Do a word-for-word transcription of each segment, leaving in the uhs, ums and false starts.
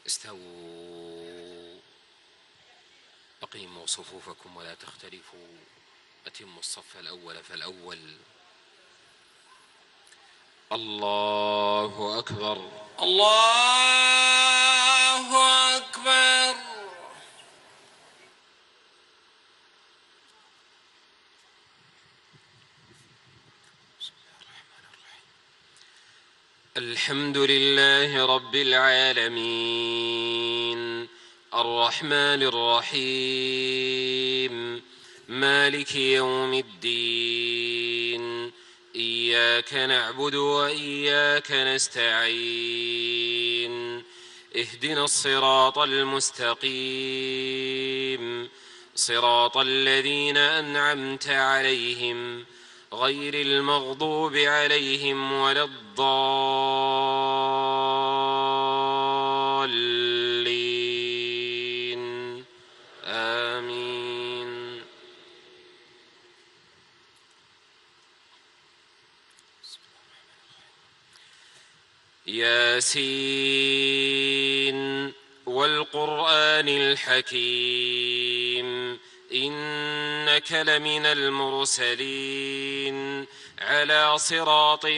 استووا أقيموا صفوفكم ولا تختلفوا أتموا الصف الأول فالأول. الله أكبر الله أكبر. الحمد لله رب العالمين الرحمن الرحيم مالك يوم الدين إياك نعبد وإياك نستعين اهدنا الصراط المستقيم صراط الذين أنعمت عليهم غير المغضوب عليهم ولا الضالين آمين. ياسين والقرآن الحكيم إنك لمن المرسلين على صراط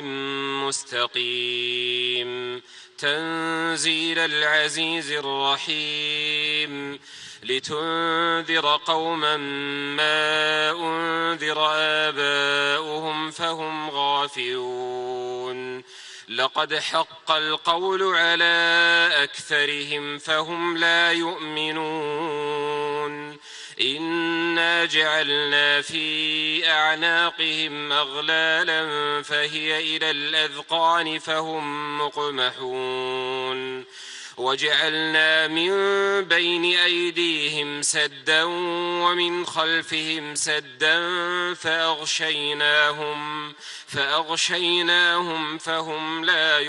مستقيم تنزيل العزيز الرحيم لتنذر قوما ما أنذر آباؤهم فهم غافلون لقد حق القول على أكثرهم فهم لا يؤمنون إنا جعلنا في أعناقهم أغلالا فهي إلى الأذقان فهم مقمحون وجعلنا من بين أيديهم سدا ومن خلفهم سدا فأغشيناهم فأغشيناهم فهم لا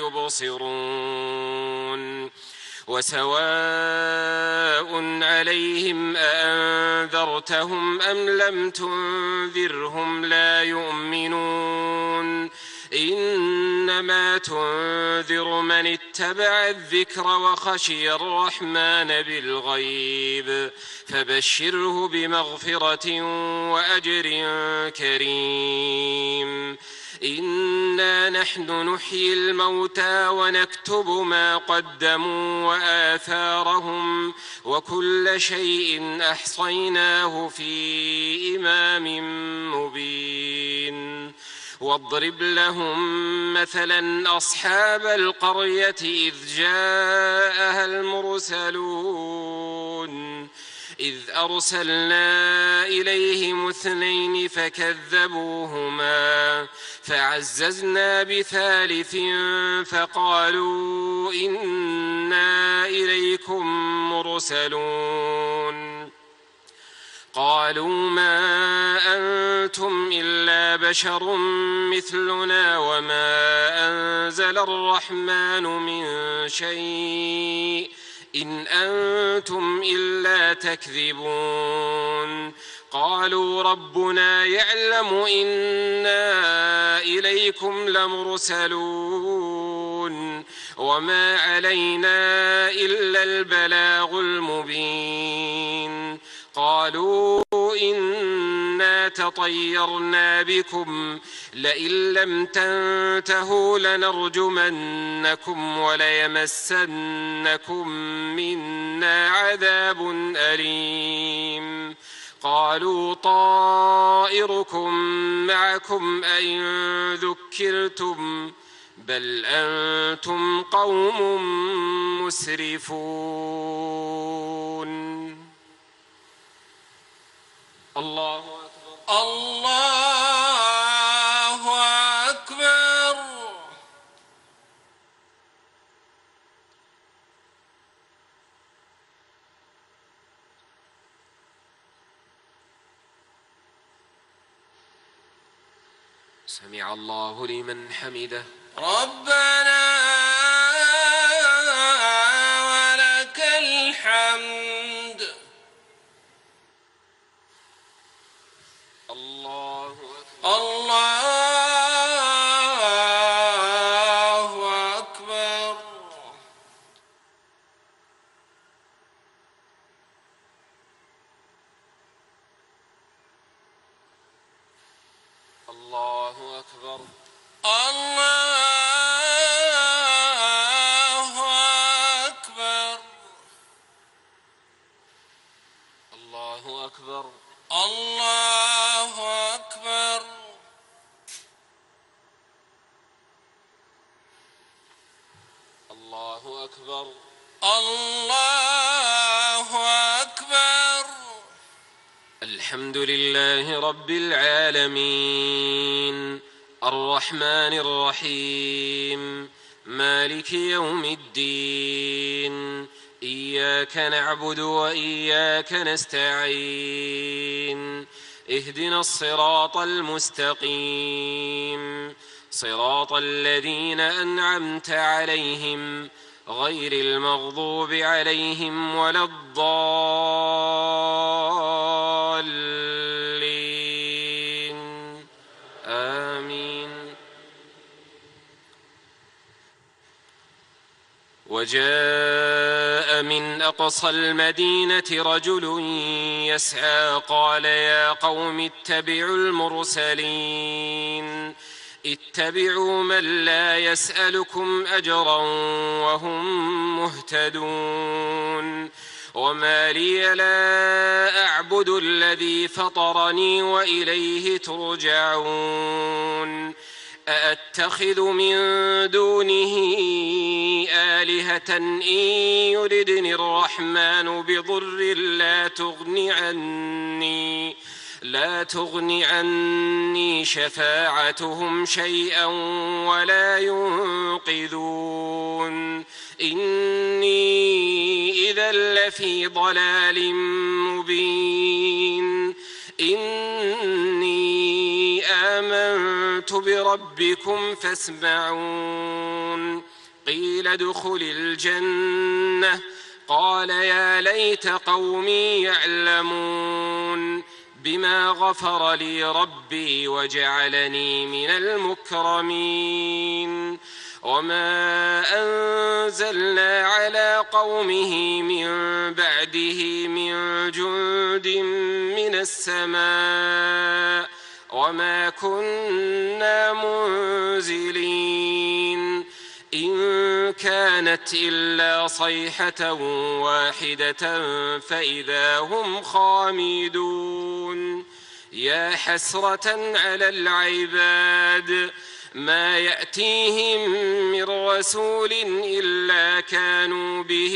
يبصرون وسواء عليهم أأنذرتهم أم لم تنذرهم لا يؤمنون إنما تنذر من اتبع الذكر وخشي الرحمن بالغيب فبشره بمغفرة وأجر كريم. إنا نحن نحيي الموتى ونكتب ما قدموا وآثارهم وكل شيء أحصيناه في إمام مبين. واضرب لهم مثلا أصحاب القرية إذ جاءها المرسلون إذ أرسلنا إليهم اثنين فكذبوهما فعززنا بثالث فقالوا إنا إليكم مرسلون قالوا ما أنتم إلا بشر مثلنا وما أنزل الرحمن من شيء إن أنتم إلا تكذبون قالوا ربنا يعلم إنا إليكم لمرسلون وما علينا إلا البلاغ المبين قالوا إنا تطيرنا بكم لئن لم تنتهوا لنرجمنكم وليمسنكم منا عذاب أليم قالوا طائركم معكم أئن ذكرتم بل أنتم قوم مسرفون. الله أكبر الله أكبر. سمع الله لمن حمده ربنا ولك الحمد. الله الله أكبر. أكبر. الله أكبر. الله أكبر. الله أكبر. الحمد لله رب العالمين الرحمن الرحيم مالك يوم الدين إياك نعبد وإياك نستعين اهدنا الصراط المستقيم صراط الذين أنعمت عليهم غير المغضوب عليهم ولا الضالين آمين. وجاء من أقصى المدينة رجل يسعى قال يا قوم اتبعوا المرسلين اتبعوا من لا يسألكم أجرا وهم مهتدون وما لي لا أعبد الذي فطرني وإليه ترجعون أأتخذ من دونه آلهة إن يردني الرحمن بضر لا تغن عني لا تغن عني شفاعتهم شيئا ولا ينقذون إني إذا لفي ضلال مبين إني آمنت بربكم فاسمعون قيل ادخل الجنة قال يا ليت قومي يعلمون بما غفر لي ربي وجعلني من المكرمين وما أنزلنا على قومه من بعده من جند من السماء وما كنا منزلين إن كانت إلا صيحة واحدة فإذا هم خامدون يا حسرة على العباد ما يأتيهم من رسول إلا كانوا به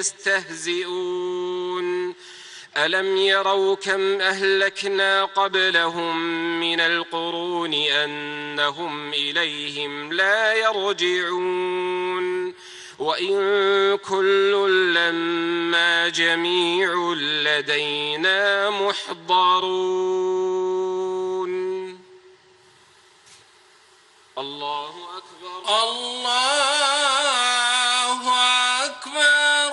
يستهزئون ألم يروا كم أهلكنا قبلهم من القرون أنهم إليهم لا يرجعون وإن كل لما جميع لدينا محضرون. الله أكبر. الله أكبر.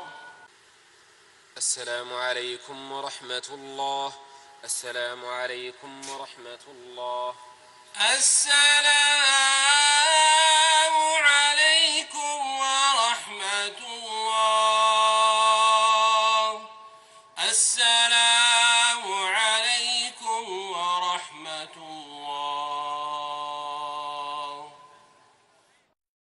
السلام عليكم ورحمة الله. السلام عليكم ورحمة الله. السلام